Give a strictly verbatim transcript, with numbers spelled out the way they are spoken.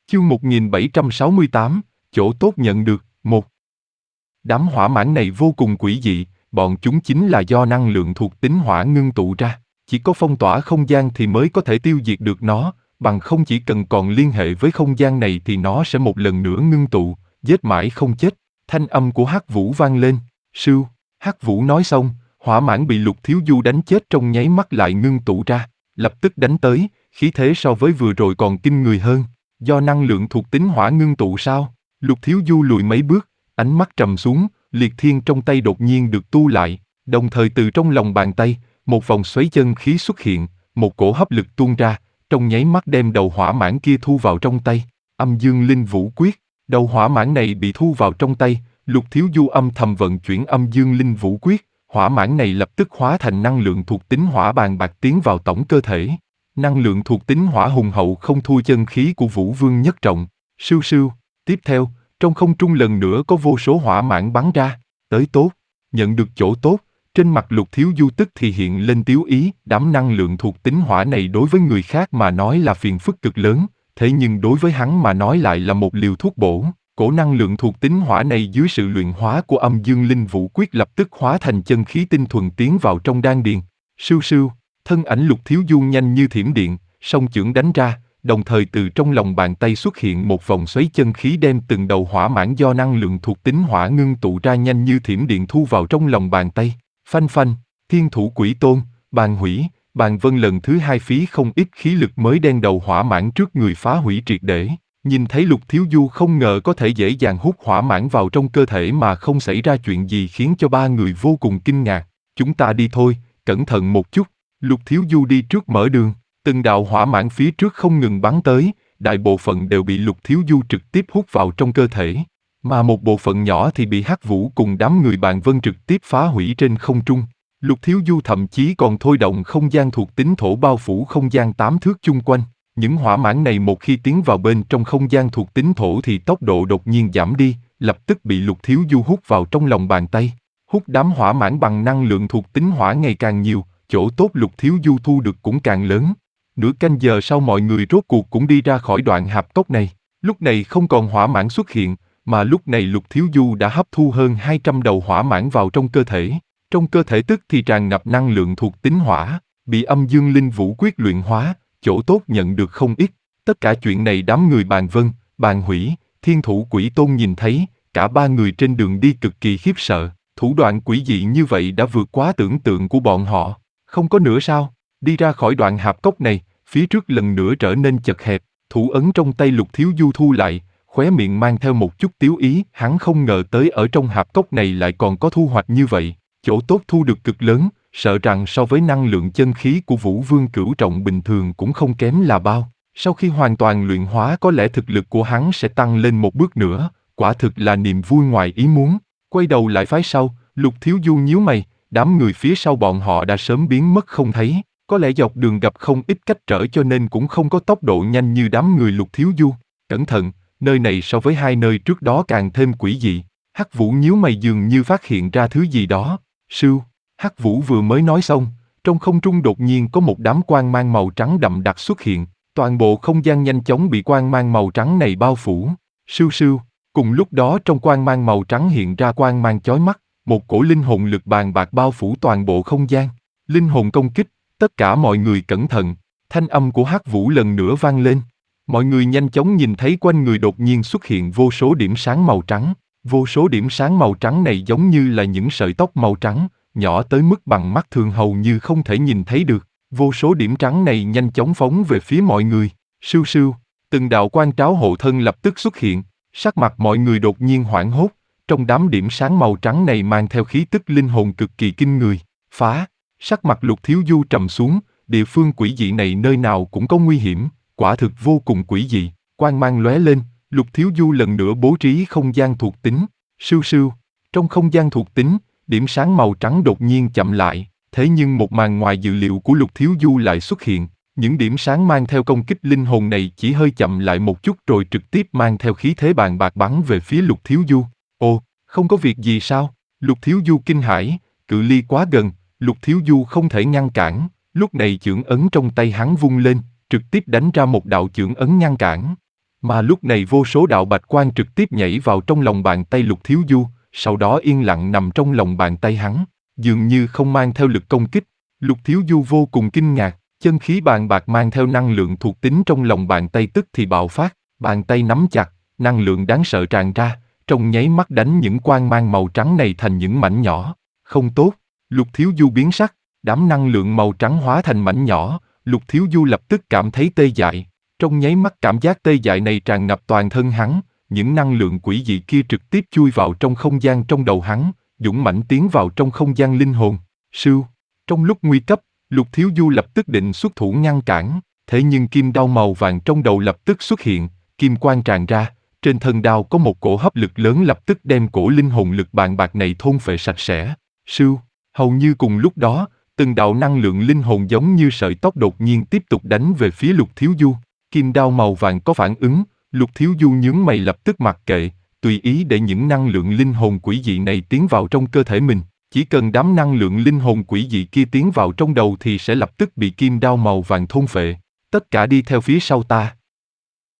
Chương một nghìn bảy trăm sáu mươi tám, chỗ tốt nhận được, một. Đám hỏa mãng này vô cùng quỷ dị, bọn chúng chính là do năng lượng thuộc tính hỏa ngưng tụ ra. Chỉ có phong tỏa không gian thì mới có thể tiêu diệt được nó, bằng không chỉ cần còn liên hệ với không gian này thì nó sẽ một lần nữa ngưng tụ, giết mãi không chết. Thanh âm của Hắc Vũ vang lên, sưu. Hắc Vũ nói xong, hỏa mãng bị Lục Thiếu Du đánh chết trong nháy mắt lại ngưng tụ ra, lập tức đánh tới, khí thế so với vừa rồi còn kinh người hơn. Do năng lượng thuộc tính hỏa ngưng tụ sao? Lục Thiếu Du lùi mấy bước, ánh mắt trầm xuống, liệt thiên trong tay đột nhiên được tu lại, đồng thời từ trong lòng bàn tay, một vòng xoáy chân khí xuất hiện, một cổ hấp lực tuôn ra, trong nháy mắt đem đầu hỏa mãng kia thu vào trong tay. Âm Dương Linh Vũ Quyết, đầu hỏa mãng này bị thu vào trong tay, Lục Thiếu Du âm thầm vận chuyển Âm Dương Linh Vũ Quyết, hỏa mãng này lập tức hóa thành năng lượng thuộc tính hỏa bàn bạc tiến vào tổng cơ thể. Năng lượng thuộc tính hỏa hùng hậu không thua chân khí của Vũ Vương Nhất Trọng. Sưu sưu, tiếp theo, trong không trung lần nữa có vô số hỏa mãng bắn ra, tới tốt, nhận được chỗ tốt, trên mặt Lục Thiếu Du tức thì hiện lên tiếu ý, đám năng lượng thuộc tính hỏa này đối với người khác mà nói là phiền phức cực lớn, thế nhưng đối với hắn mà nói lại là một liều thuốc bổ. Cổ năng lượng thuộc tính hỏa này dưới sự luyện hóa của Âm Dương Linh Vũ Quyết lập tức hóa thành chân khí tinh thuần tiến vào trong đan điền. Sưu sưu, thân ảnh Lục Thiếu Du nhanh như thiểm điện, song chưởng đánh ra, đồng thời từ trong lòng bàn tay xuất hiện một vòng xoáy chân khí đem từng đầu hỏa mãng do năng lượng thuộc tính hỏa ngưng tụ ra nhanh như thiểm điện thu vào trong lòng bàn tay. Phanh phanh, Thiên Thủ Quỷ Tôn, Bàn Hủy, Bàn Vân lần thứ hai phí không ít khí lực mới đem đầu hỏa mãng trước người phá hủy triệt để. Nhìn thấy Lục Thiếu Du không ngờ có thể dễ dàng hút hỏa mãng vào trong cơ thể mà không xảy ra chuyện gì khiến cho ba người vô cùng kinh ngạc. Chúng ta đi thôi, cẩn thận một chút. Lục Thiếu Du đi trước mở đường, từng đạo hỏa mãng phía trước không ngừng bắn tới, đại bộ phận đều bị Lục Thiếu Du trực tiếp hút vào trong cơ thể, mà một bộ phận nhỏ thì bị Hắc Vũ cùng đám người Bàn Vân trực tiếp phá hủy trên không trung. Lục Thiếu Du thậm chí còn thôi động không gian thuộc tính thổ bao phủ không gian tám thước chung quanh. Những hỏa mãng này một khi tiến vào bên trong không gian thuộc tính thổ thì tốc độ đột nhiên giảm đi, lập tức bị Lục Thiếu Du hút vào trong lòng bàn tay. Hút đám hỏa mãng bằng năng lượng thuộc tính hỏa ngày càng nhiều, chỗ tốt Lục Thiếu Du thu được cũng càng lớn. Nửa canh giờ sau mọi người rốt cuộc cũng đi ra khỏi đoạn hạp cốc này. Lúc này không còn hỏa mãng xuất hiện, mà lúc này Lục Thiếu Du đã hấp thu hơn hai trăm đầu hỏa mãng vào trong cơ thể. Trong cơ thể tức thì tràn ngập năng lượng thuộc tính hỏa, bị Âm Dương Linh Vũ Quyết luyện hóa, chỗ tốt nhận được không ít. Tất cả chuyện này đám người Bàn Vân, Bàn Hủy, Thiên Thủ Quỷ Tôn nhìn thấy, cả ba người trên đường đi cực kỳ khiếp sợ. Thủ đoạn quỷ dị như vậy đã vượt quá tưởng tượng của bọn họ. Không có nữa sao? Đi ra khỏi đoạn hạp cốc này, phía trước lần nữa trở nên chật hẹp, thủ ấn trong tay Lục Thiếu Du thu lại, khóe miệng mang theo một chút tiếu ý, hắn không ngờ tới ở trong hạp cốc này lại còn có thu hoạch như vậy, chỗ tốt thu được cực lớn, sợ rằng so với năng lượng chân khí của Vũ Vương Cửu Trọng bình thường cũng không kém là bao. Sau khi hoàn toàn luyện hóa có lẽ thực lực của hắn sẽ tăng lên một bước nữa, quả thực là niềm vui ngoài ý muốn. Quay đầu lại phái sau, Lục Thiếu Du nhíu mày, đám người phía sau bọn họ đã sớm biến mất không thấy, có lẽ dọc đường gặp không ít cách trở cho nên cũng không có tốc độ nhanh như đám người Lục Thiếu Du. Cẩn thận, nơi này so với hai nơi trước đó càng thêm quỷ dị. Hắc Vũ nhíu mày dường như phát hiện ra thứ gì đó. Sưu, Hắc Vũ vừa mới nói xong, trong không trung đột nhiên có một đám quang mang màu trắng đậm đặc xuất hiện, toàn bộ không gian nhanh chóng bị quang mang màu trắng này bao phủ. Sưu sưu, cùng lúc đó trong quang mang màu trắng hiện ra quang mang chói mắt, một cổ linh hồn lực bàn bạc bao phủ toàn bộ không gian. Linh hồn công kích, tất cả mọi người cẩn thận, thanh âm của Hắc Vũ lần nữa vang lên. Mọi người nhanh chóng nhìn thấy quanh người đột nhiên xuất hiện vô số điểm sáng màu trắng. Vô số điểm sáng màu trắng này giống như là những sợi tóc màu trắng, nhỏ tới mức bằng mắt thường hầu như không thể nhìn thấy được. Vô số điểm trắng này nhanh chóng phóng về phía mọi người. Sưu sưu, từng đạo quang tráo hộ thân lập tức xuất hiện, sắc mặt mọi người đột nhiên hoảng hốt. Trong đám điểm sáng màu trắng này mang theo khí tức linh hồn cực kỳ kinh người. Phá, sắc mặt Lục Thiếu Du trầm xuống, địa phương quỷ dị này nơi nào cũng có nguy hiểm, quả thực vô cùng quỷ dị. Quang mang lóe lên, Lục Thiếu Du lần nữa bố trí không gian thuộc tính. Sưu sưu, trong không gian thuộc tính, điểm sáng màu trắng đột nhiên chậm lại, thế nhưng một màn ngoài dự liệu của Lục Thiếu Du lại xuất hiện. Những điểm sáng mang theo công kích linh hồn này chỉ hơi chậm lại một chút rồi trực tiếp mang theo khí thế bàn bạc bắn về phía Lục Thiếu Du. Ồ, không có việc gì sao? Lục Thiếu Du kinh hãi, cự ly quá gần, Lục Thiếu Du không thể ngăn cản. Lúc này chưởng ấn trong tay hắn vung lên, trực tiếp đánh ra một đạo chưởng ấn ngăn cản. Mà lúc này vô số đạo bạch quang trực tiếp nhảy vào trong lòng bàn tay Lục Thiếu Du, sau đó yên lặng nằm trong lòng bàn tay hắn, dường như không mang theo lực công kích. Lục Thiếu Du vô cùng kinh ngạc, chân khí bàn bạc mang theo năng lượng thuộc tính trong lòng bàn tay tức thì bạo phát, bàn tay nắm chặt, năng lượng đáng sợ tràn ra, trong nháy mắt đánh những quang mang màu trắng này thành những mảnh nhỏ. Không tốt, Lục Thiếu Du biến sắc, đám năng lượng màu trắng hóa thành mảnh nhỏ, Lục Thiếu Du lập tức cảm thấy tê dại. Trong nháy mắt cảm giác tê dại này tràn ngập toàn thân hắn, những năng lượng quỷ dị kia trực tiếp chui vào trong không gian trong đầu hắn, dũng mãnh tiến vào trong không gian linh hồn. Sưu, trong lúc nguy cấp, Lục Thiếu Du lập tức định xuất thủ ngăn cản, thế nhưng kim đao màu vàng trong đầu lập tức xuất hiện, kim quang tràn ra, trên thân đao có một cổ hấp lực lớn lập tức đem cổ linh hồn lực bàn bạc này thôn phệ sạch sẽ. Sưu, hầu như cùng lúc đó, từng đạo năng lượng linh hồn giống như sợi tóc đột nhiên tiếp tục đánh về phía Lục Thiếu Du. Kim đao màu vàng có phản ứng, Lục Thiếu Du nhướng mày lập tức mặc kệ, tùy ý để những năng lượng linh hồn quỷ dị này tiến vào trong cơ thể mình. Chỉ cần đám năng lượng linh hồn quỷ dị kia tiến vào trong đầu thì sẽ lập tức bị kim đao màu vàng thôn phệ. Tất cả đi theo phía sau ta.